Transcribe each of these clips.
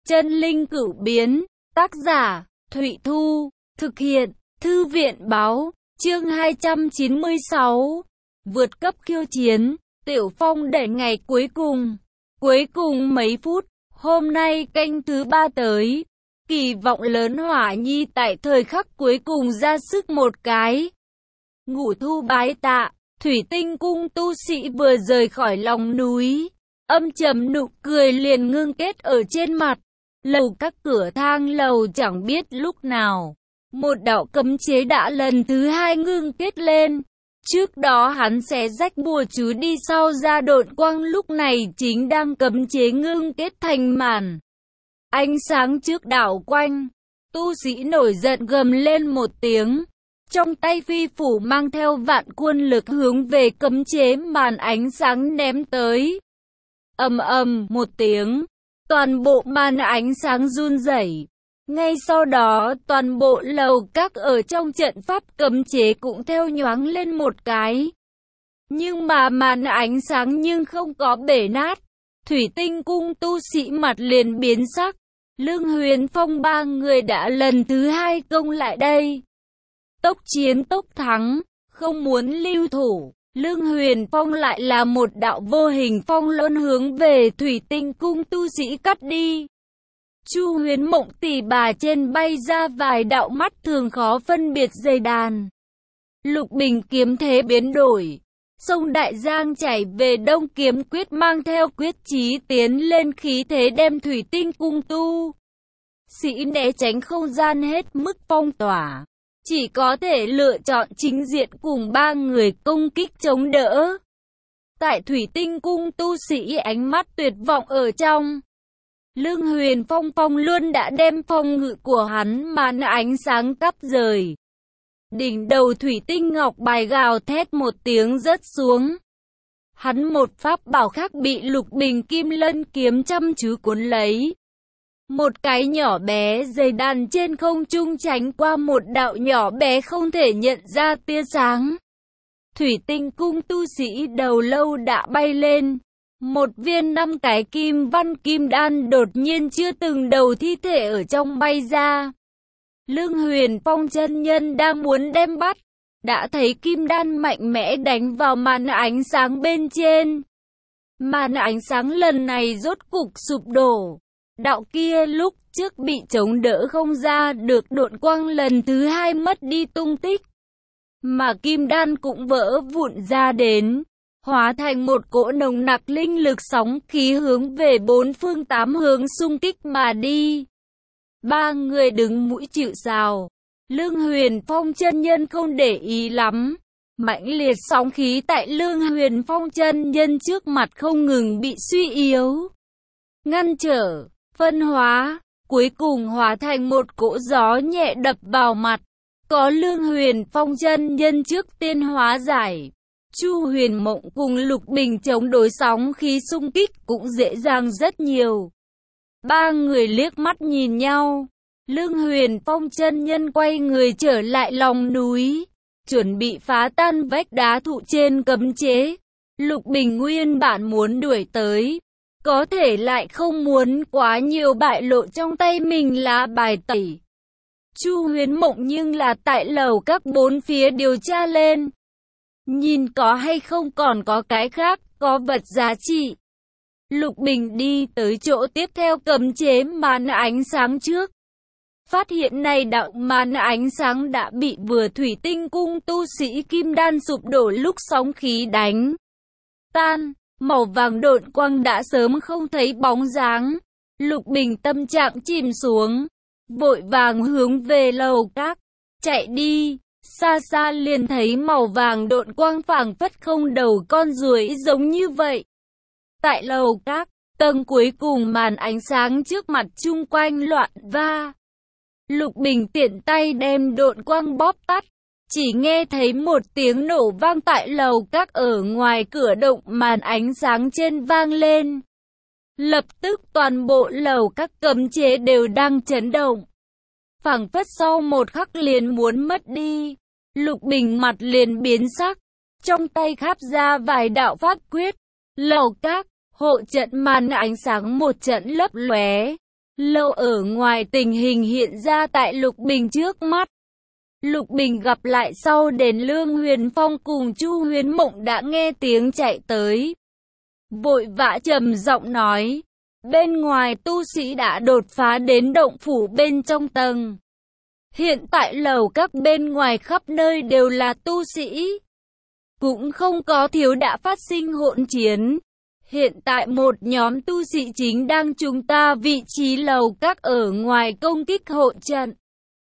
Chân linh cửu biến, tác giả, Thụy Thu, thực hiện, Thư viện báo, chương 296, vượt cấp khiêu chiến, Tiểu Phong đẩy ngày cuối cùng mấy phút, hôm nay canh thứ 3 tới, kỳ vọng lớn Hỏa Nhi tại thời khắc cuối cùng ra sức một cái. Ngũ thu bái tạ, Thủy Tinh cung tu sĩ vừa rời khỏi lòng núi, âm trầm nụ cười liền ngưng kết ở trên mặt. Lầu các cửa thang lầu chẳng biết lúc nào, một đạo cấm chế đã lần thứ 2 ngưng kết lên. Trước đó hắn sẽ rách bùa chú đi sau ra độn quang, lúc này chính đang cấm chế ngưng kết thành màn ánh sáng trước đảo quanh. Tu sĩ nổi giận gầm lên một tiếng, trong tay phi phủ mang theo vạn quân lực hướng về cấm chế màn ánh sáng ném tới. Ầm ầm một tiếng, toàn bộ màn ánh sáng run rẩy. Ngay sau đó, toàn bộ lầu các ở trong trận pháp cấm chế cũng theo nhoáng lên một cái. Nhưng mà màn ánh sáng nhưng không có bể nát. Thủy Tinh cung tu sĩ mặt liền biến sắc. Lương Huyền Phong ba người đã lần thứ 2 công lại đây. Tốc chiến tốc thắng, không muốn lưu thủ. Lương Huyền Phong lại là một đạo vô hình phong lôn hướng về Thủy Tinh cung tu sĩ cắt đi. Chu Huyền Mộng tỷ bà trên bay ra vài đạo mắt thường khó phân biệt dây đàn. Lục Bình kiếm thế biến đổi, sông Đại Giang chảy về đông, kiếm quyết mang theo quyết chí tiến lên, khí thế đem Thủy Tinh cung tu sĩ né tránh không gian hết mức phong tỏa. Chỉ có thể lựa chọn chính diện cùng ba người công kích chống đỡ. Tại Thủy Tinh cung tu sĩ ánh mắt tuyệt vọng ở trong, Lương Huyền Phong luôn đã đem phong ngự của hắn màn ánh sáng cắp rời. Đỉnh đầu Thủy Tinh ngọc bài gào thét một tiếng rớt xuống. Hắn một pháp bảo khác bị Lục Bình Kim Lân kiếm chăm chú cuốn lấy. Một cái nhỏ bé dây đàn trên không trung tránh qua một đạo nhỏ bé không thể nhận ra tia sáng. Thủy Tinh cung tu sĩ đầu lâu đã bay lên. Một viên 5 cái kim văn kim đan đột nhiên chưa từng đầu thi thể ở trong bay ra. Lương Huyền Phong chân nhân đang muốn đem bắt, đã thấy kim đan mạnh mẽ đánh vào màn ánh sáng bên trên. Màn ánh sáng lần này rốt cục sụp đổ. Đạo kia lúc trước bị chống đỡ không ra được độn quang lần thứ 2 mất đi tung tích. Mà kim đan cũng vỡ vụn ra đến, hóa thành một cỗ nồng nặc linh lực sóng khí hướng về 4 phương 8 hướng xung kích mà đi. Ba người đứng mũi chịu sào. Lương Huyền Phong chân nhân không để ý lắm. Mãnh liệt sóng khí tại Lương Huyền Phong chân nhân trước mặt không ngừng bị suy yếu, ngăn trở, phân hóa, cuối cùng hóa thành một cỗ gió nhẹ đập vào mặt. Có Lương Huyền Phong chân nhân trước tiên hóa giải, Chu Huyền Mộng cùng Lục Bình chống đối sóng khí xung kích cũng dễ dàng rất nhiều. Ba người liếc mắt nhìn nhau. Lương Huyền Phong chân nhân quay người trở lại lòng núi, chuẩn bị phá tan vách đá thụ trên cấm chế. Lục Bình nguyên bản muốn đuổi tới, có thể lại không muốn quá nhiều bại lộ trong tay mình lá bài tẩy. Chu Huyền Mộng nhưng là tại lầu các 4 phía điều tra lên, nhìn có hay không còn có cái khác, có vật giá trị. Lục Bình đi tới chỗ tiếp theo cấm chế màn ánh sáng trước. Phát hiện này đạo màn ánh sáng đã bị vừa Thủy Tinh cung tu sĩ kim đan sụp đổ lúc sóng khí đánh tan. Màu vàng độn quang đã sớm không thấy bóng dáng. Lục Bình tâm trạng chìm xuống, vội vàng hướng về lầu các chạy đi. Xa xa liền thấy màu vàng độn quang phảng phất không đầu con ruồi giống như vậy. Tại lầu các, tầng cuối cùng màn ánh sáng trước mặt chung quanh loạn va. Lục Bình tiện tay đem độn quang bóp tắt. Chỉ nghe thấy một tiếng nổ vang tại lầu các ở ngoài cửa động màn ánh sáng trên vang lên. Lập tức toàn bộ lầu các cấm chế đều đang chấn động. Phảng phất sau một khắc liền muốn mất đi. Lục Bình mặt liền biến sắc, trong tay khắp ra vài đạo pháp quyết. Lầu các, hộ trận màn ánh sáng một trận lấp lóe. Lâu ở ngoài tình hình hiện ra tại Lục Bình trước mắt. Lục Bình gặp lại sau đền Lương Huyền Phong cùng Chu Huyến Mộng đã nghe tiếng chạy tới. Vội vã trầm giọng nói, bên ngoài tu sĩ đã đột phá đến động phủ bên trong tầng. Hiện tại lầu các bên ngoài khắp nơi đều là tu sĩ. Cũng không có thiếu đã phát sinh hỗn chiến. Hiện tại một nhóm tu sĩ chính đang chúng ta vị trí lầu các ở ngoài công kích hộ trận.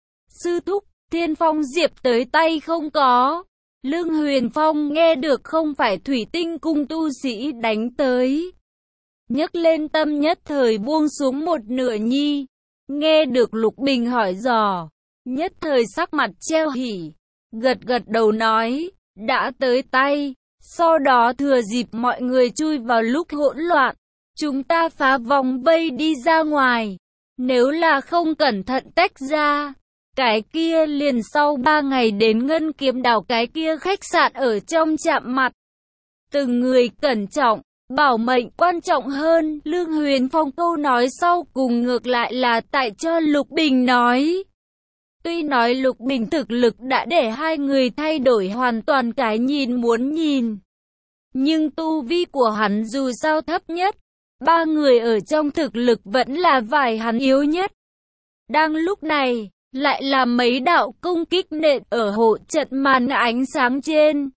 Sư thúc, Thiên Phong Diệp tới tay không có. Lương Huyền Phong nghe được không phải Thủy Tinh cung tu sĩ đánh tới. Nhấc lên tâm nhất thời buông xuống một nửa nhi. Nghe được Lục Bình hỏi dò, nhất thời sắc mặt treo hỉ. Gật gật đầu nói, đã tới tay. Sau đó thừa dịp mọi người chui vào lúc hỗn loạn, chúng ta phá vòng vây đi ra ngoài. Nếu là không cẩn thận tách ra, cái kia liền sau 3 ngày đến Ngân Kiếm Đảo cái kia khách sạn ở trong chạm mặt. Từng người cẩn trọng, bảo mệnh quan trọng hơn. Lương Huyền Phong câu nói sau cùng ngược lại là tại cho Lục Bình nói. Tuy nói Lục Bình thực lực đã để hai người thay đổi hoàn toàn cái nhìn muốn nhìn, nhưng tu vi của hắn dù sao thấp nhất, ba người ở trong thực lực vẫn là vài hắn yếu nhất. Đang lúc này, lại là mấy đạo công kích nện ở hộ trận màn ánh sáng trên.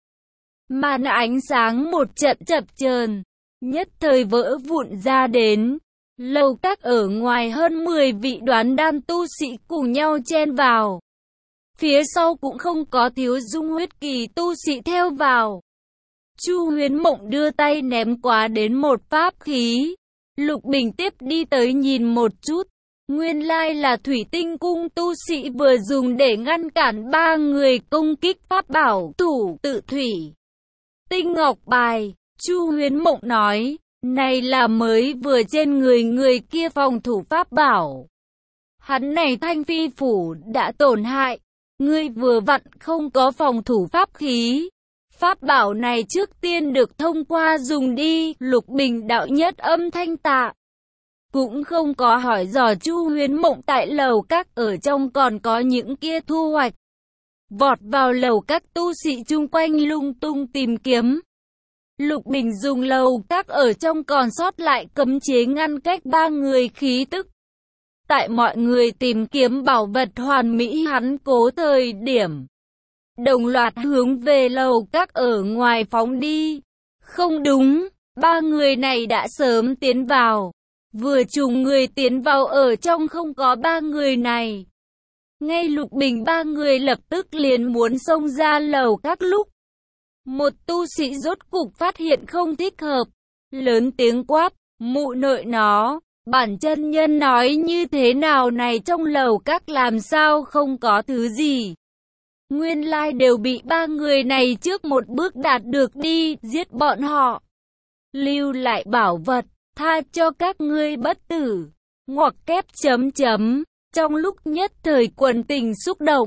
Màn ánh sáng một trận chập chờn, nhất thời vỡ vụn ra đến. Lầu các ở ngoài hơn 10 vị đoán đan tu sĩ cùng nhau chen vào. Phía sau cũng không có thiếu dung huyết kỳ tu sĩ theo vào. Chu Huyến Mộng đưa tay ném quá đến một pháp khí. Lục Bình tiếp đi tới nhìn một chút. Nguyên lai là Thủy Tinh cung tu sĩ vừa dùng để ngăn cản ba người công kích pháp bảo thủ tự thủy. Tinh ngọc bài, Chu Huyến Mộng nói, này là mới vừa trên người kia phòng thủ pháp bảo. Hắn này thanh phi phủ đã tổn hại, ngươi vừa vặn không có phòng thủ pháp khí. Pháp bảo này trước tiên được thông qua dùng đi. Lục Bình đạo nhất âm thanh tạ. Cũng không có hỏi dò Chu Huyến Mộng tại lầu các ở trong còn có những kia thu hoạch. Vọt vào lầu các tu sĩ chung quanh lung tung tìm kiếm. Lục Bình dùng lầu các ở trong còn sót lại cấm chế ngăn cách ba người khí tức. Tại mọi người tìm kiếm bảo vật hoàn mỹ hắn cố thời điểm, đồng loạt hướng về lầu các ở ngoài phóng đi. Không đúng, ba người này đã sớm tiến vào. Vừa trùng người tiến vào ở trong không có ba người này. Ngay Lục Bình ba người lập tức liền muốn xông ra lầu các lúc. Một tu sĩ rốt cục phát hiện không thích hợp. Lớn tiếng quát, mụ nội nó, bản chân nhân nói như thế nào này trong lầu các làm sao không có thứ gì. Nguyên lai đều bị ba người này trước một bước đạt được đi, giết bọn họ. Lưu lại bảo vật, tha cho các ngươi bất tử. Ngoặc kép chấm chấm. Trong lúc nhất thời quần tình xúc động,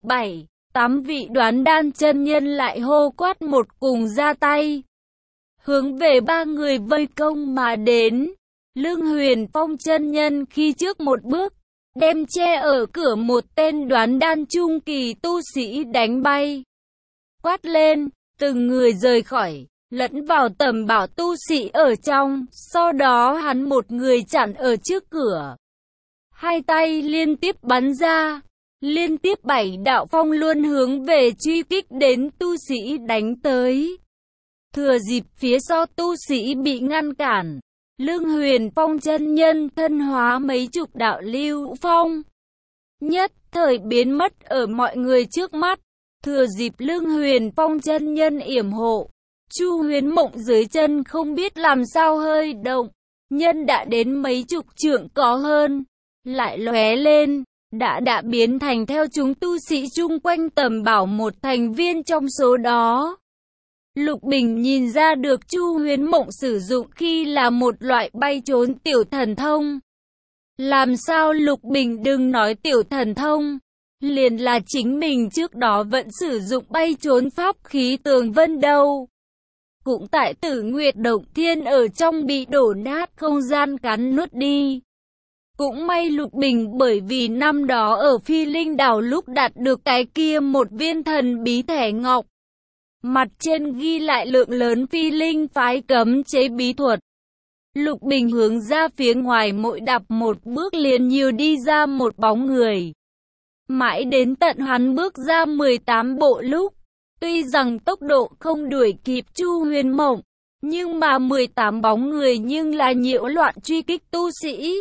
7-8 vị đoán đan chân nhân lại hô quát một cùng ra tay. Hướng về ba người vây công mà đến. Lương Huyền Phong chân nhân khi trước một bước, đem che ở cửa một tên đoán đan trung kỳ tu sĩ đánh bay. Quát lên, từng người rời khỏi, lẫn vào tầm bảo tu sĩ ở trong, sau đó hắn một người chặn ở trước cửa. Hai tay liên tiếp bắn ra, liên tiếp 7 đạo phong luôn hướng về truy kích đến tu sĩ đánh tới. Thừa dịp phía sau tu sĩ bị ngăn cản, Lương Huyền Phong chân nhân thân hóa mấy chục đạo lưu phong, nhất thời biến mất ở mọi người trước mắt. Thừa dịp Lương Huyền Phong chân nhân yểm hộ, Chu Huyến Mộng dưới chân không biết làm sao hơi động, nhân đã đến mấy chục trượng có hơn, lại lóe lên, đã biến thành theo chúng tu sĩ chung quanh tầm bảo một thành viên trong số đó. Lục Bình nhìn ra được Chu Huyến Mộng sử dụng khi là một loại bay trốn tiểu thần thông. Làm sao Lục Bình đừng nói tiểu thần thông, liền là chính mình trước đó vẫn sử dụng bay trốn pháp khí tường vân đâu. Cũng tại Tử Nguyệt Động Thiên ở trong bị đổ nát không gian cắn nuốt đi. Cũng may Lục Bình bởi vì năm đó ở Phi Linh Đảo lúc đạt được cái kia một viên thần bí thẻ ngọc. Mặt trên ghi lại lượng lớn Phi Linh phái cấm chế bí thuật. Lục Bình hướng ra phía ngoài mỗi đạp một bước liền nhiều đi ra một bóng người. Mãi đến tận hắn bước ra 18 bộ lúc, tuy rằng tốc độ không đuổi kịp Chu Huyền Mộng, nhưng mà 18 bóng người nhưng là nhiễu loạn truy kích tu sĩ.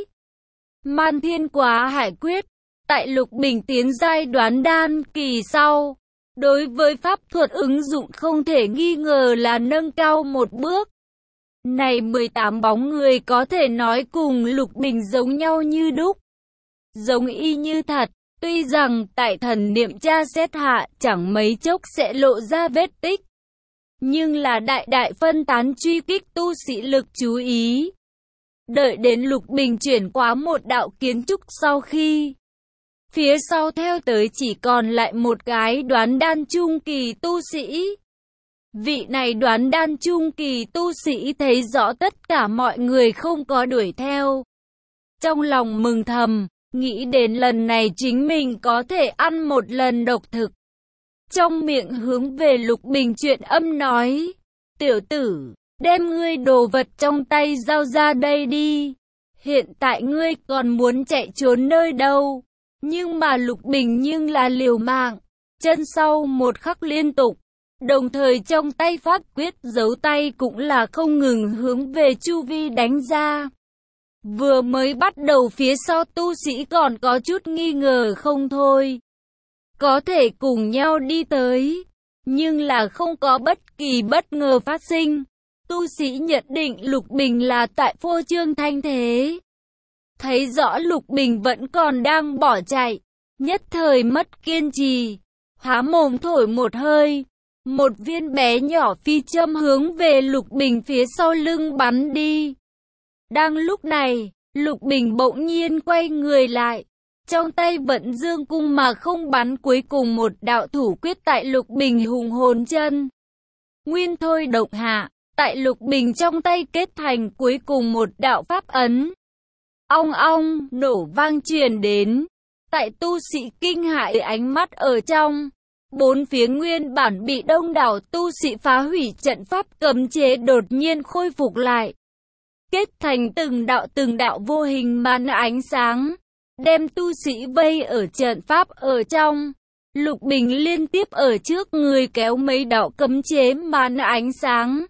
Man Thiên Quá Hải Quyết, tại Lục Bình tiến giai đoán đan kỳ sau, đối với pháp thuật ứng dụng không thể nghi ngờ là nâng cao một bước. Này 18 bóng người có thể nói cùng Lục Bình giống nhau như đúc, giống y như thật. Tuy rằng tại thần niệm tra xét hạ chẳng mấy chốc sẽ lộ ra vết tích, nhưng là đại đại phân tán truy kích tu sĩ lực chú ý. Đợi đến Lục Bình chuyển qua một đạo kiến trúc sau khi, phía sau theo tới chỉ còn lại một cái đoán đan trung kỳ tu sĩ. Vị này đoán đan trung kỳ tu sĩ thấy rõ tất cả mọi người không có đuổi theo. Trong lòng mừng thầm, nghĩ đến lần này chính mình có thể ăn một lần độc thực. Trong miệng hướng về Lục Bình chuyện âm nói, tiểu tử, đem ngươi đồ vật trong tay giao ra đây đi. Hiện tại ngươi còn muốn chạy trốn nơi đâu? Nhưng mà Lục Bình nhưng là liều mạng, chân sau một khắc liên tục, đồng thời trong tay pháp quyết giấu tay cũng là không ngừng hướng về chu vi đánh ra. Vừa mới bắt đầu phía sau tu sĩ còn có chút nghi ngờ không thôi, có thể cùng nhau đi tới, nhưng là không có bất kỳ bất ngờ phát sinh. Tu sĩ nhận định Lục Bình là tại phô trương thanh thế. Thấy rõ Lục Bình vẫn còn đang bỏ chạy, nhất thời mất kiên trì, há mồm thổi một hơi, một viên bé nhỏ phi châm hướng về Lục Bình phía sau lưng bắn đi. Đang lúc này, Lục Bình bỗng nhiên quay người lại, trong tay vẫn dương cung mà không bắn cuối cùng một đạo thủ quyết tại Lục Bình hùng hồn chân. Nguyên thôi động hạ, tại Lục Bình trong tay kết thành cuối cùng một đạo pháp ấn. Ong ong, nổ vang truyền đến, tại tu sĩ kinh hãi ánh mắt ở trong. Bốn phía nguyên bản bị đông đảo tu sĩ phá hủy trận pháp cấm chế đột nhiên khôi phục lại. Kết thành từng đạo vô hình màn ánh sáng, đem tu sĩ vây ở trận pháp ở trong. Lục Bình liên tiếp ở trước người kéo mấy đạo cấm chế màn ánh sáng,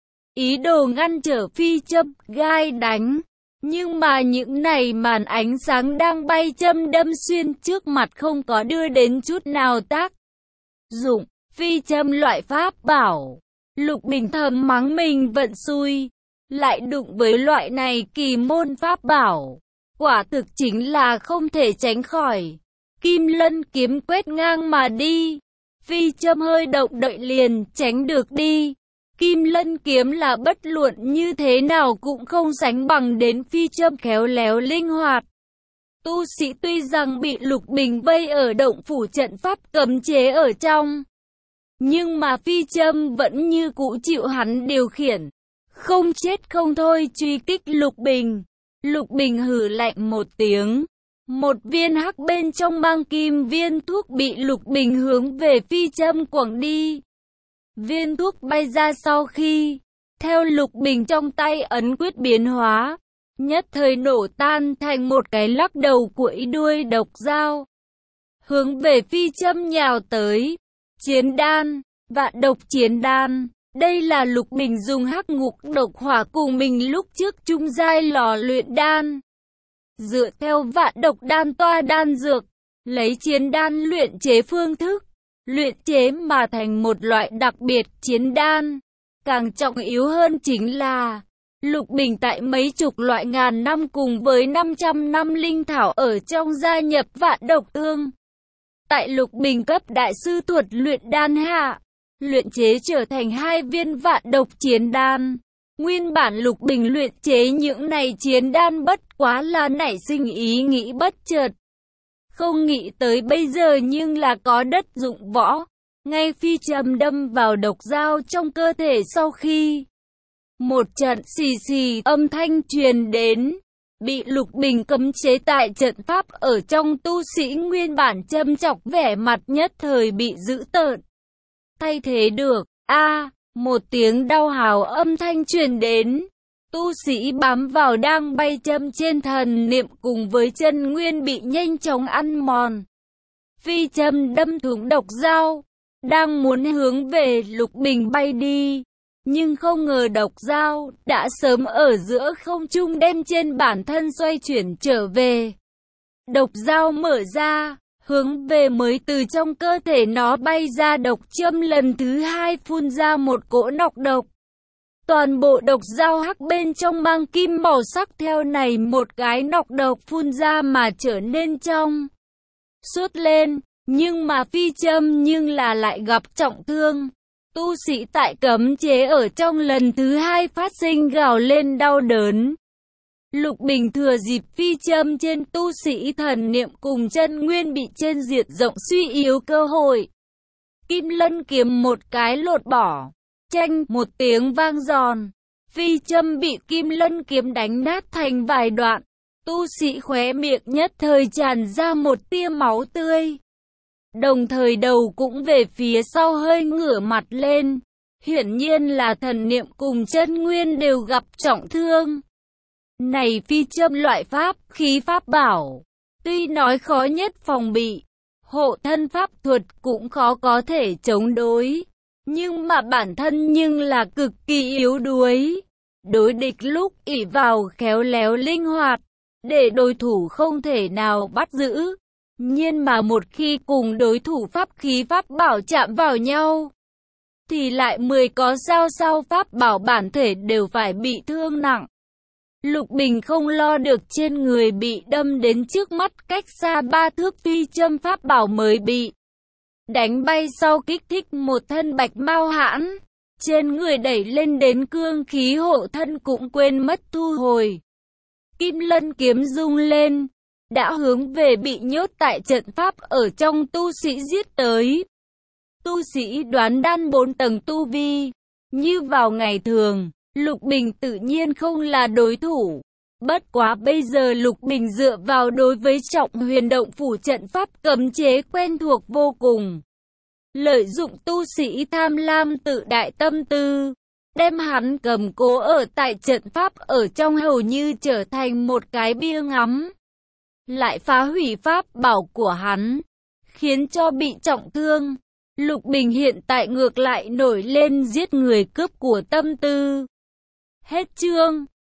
ý đồ ngăn trở phi châm gai đánh. Nhưng mà những này màn ánh sáng đang bay châm đâm xuyên trước mặt không có đưa đến chút nào tác dụng. Phi châm loại pháp bảo, Lục Bình thầm mắng mình vận xui, lại đụng với loại này kỳ môn pháp bảo, quả thực chính là không thể tránh khỏi. Kim Lân kiếm quét ngang mà đi, phi châm hơi động đậy liền tránh được đi. Kim Lân kiếm là bất luận như thế nào cũng không sánh bằng đến phi châm khéo léo linh hoạt. Tu sĩ tuy rằng bị Lục Bình vây ở động phủ trận pháp cấm chế ở trong, nhưng mà phi châm vẫn như cũ chịu hắn điều khiển, không chết không thôi truy kích Lục Bình. Lục Bình hừ lạnh một tiếng, một viên hắc bên trong mang kim viên thuốc bị Lục Bình hướng về phi châm quẳng đi. Viên thuốc bay ra sau khi, theo Lục Bình trong tay ấn quyết biến hóa, nhất thời nổ tan thành một cái lắc đầu quẫy đuôi độc dao, hướng về phi châm nhào tới. Chiến đan, vạn độc chiến đan, đây là Lục Bình dùng hắc ngục độc hỏa cùng mình lúc trước trung giai lò luyện đan. Dựa theo vạn độc đan toa đan dược, lấy chiến đan luyện chế phương thức, luyện chế mà thành một loại đặc biệt chiến đan. Càng trọng yếu hơn chính là, Lục Bình tại mấy chục loại ngàn năm cùng với 500 năm linh thảo ở trong gia nhập vạn độc tương. Tại Lục Bình cấp đại sư thuật luyện đan hạ, luyện chế trở thành 2 viên vạn độc chiến đan. Nguyên bản Lục Bình luyện chế những này chiến đan bất quá là nảy sinh ý nghĩ bất chợt. Không nghĩ tới bây giờ nhưng là có đất dụng võ. Ngay phi châm đâm vào độc dao trong cơ thể sau khi một trận xì xì âm thanh truyền đến, bị Lục Bình cấm chế tại trận pháp ở trong tu sĩ nguyên bản châm chọc vẻ mặt nhất thời bị dữ tợn. Thay thế được, một tiếng đau hào âm thanh truyền đến. Tu sĩ bám vào đang bay châm trên thần niệm cùng với chân nguyên bị nhanh chóng ăn mòn. Phi châm đâm thủng độc dao, đang muốn hướng về Lục Bình bay đi. Nhưng không ngờ độc dao đã sớm ở giữa không trung đem trên bản thân xoay chuyển trở về. Độc dao mở ra, hướng về mới từ trong cơ thể nó bay ra độc châm lần thứ hai phun ra một cỗ nọc độc. Toàn bộ độc dao hắc bên trong mang kim màu sắc theo này một cái nọc độc phun ra mà trở nên trong suốt lên, nhưng mà phi châm nhưng là lại gặp trọng thương. Tu sĩ tại cấm chế ở trong lần thứ hai phát sinh gào lên đau đớn. Lục Bình thừa dịp phi châm trên tu sĩ thần niệm cùng chân nguyên bị trên diệt rộng suy yếu cơ hội. Kim lân kiếm một cái lột bỏ, chanh một tiếng vang giòn. Phi châm bị kim lân kiếm đánh nát thành vài đoạn. Tu sĩ khóe miệng nhất thời tràn ra một tia máu tươi. Đồng thời đầu cũng về phía sau hơi ngửa mặt lên. Hiển nhiên là thần niệm cùng chân nguyên đều gặp trọng thương. Này phi châm loại pháp, khí pháp bảo, tuy nói khó nhất phòng bị, hộ thân pháp thuật cũng khó có thể chống đối. Nhưng mà bản thân nhưng là cực kỳ yếu đuối. Đối địch lúc ỷ vào khéo léo linh hoạt, để đối thủ không thể nào bắt giữ. Nhưng mà một khi cùng đối thủ pháp khí pháp bảo chạm vào nhau, thì lại 10 có sao sau pháp bảo bản thể đều phải bị thương nặng. Lục Bình không lo được trên người bị đâm đến trước mắt cách xa 3 thước phi châm pháp bảo mới bị đánh bay sau kích thích một thân bạch mao hãn. Trên người đẩy lên đến cương khí hộ thân cũng quên mất thu hồi. Kim lân kiếm rung lên, đã hướng về bị nhốt tại trận pháp ở trong tu sĩ giết tới. Tu sĩ đoán đan 4 tầng tu vi, như vào ngày thường, Lục Bình tự nhiên không là đối thủ. Bất quá bây giờ Lục Bình dựa vào đối với Trọng Huyền Động phủ trận pháp cấm chế quen thuộc vô cùng. Lợi dụng tu sĩ tham lam tự đại tâm tư, đem hắn cầm cố ở tại trận pháp ở trong hầu như trở thành một cái bia ngắm. Lại phá hủy pháp bảo của hắn, khiến cho bị trọng thương. Lục Bình hiện tại ngược lại nổi lên giết người cướp của tâm tư. Hết chương.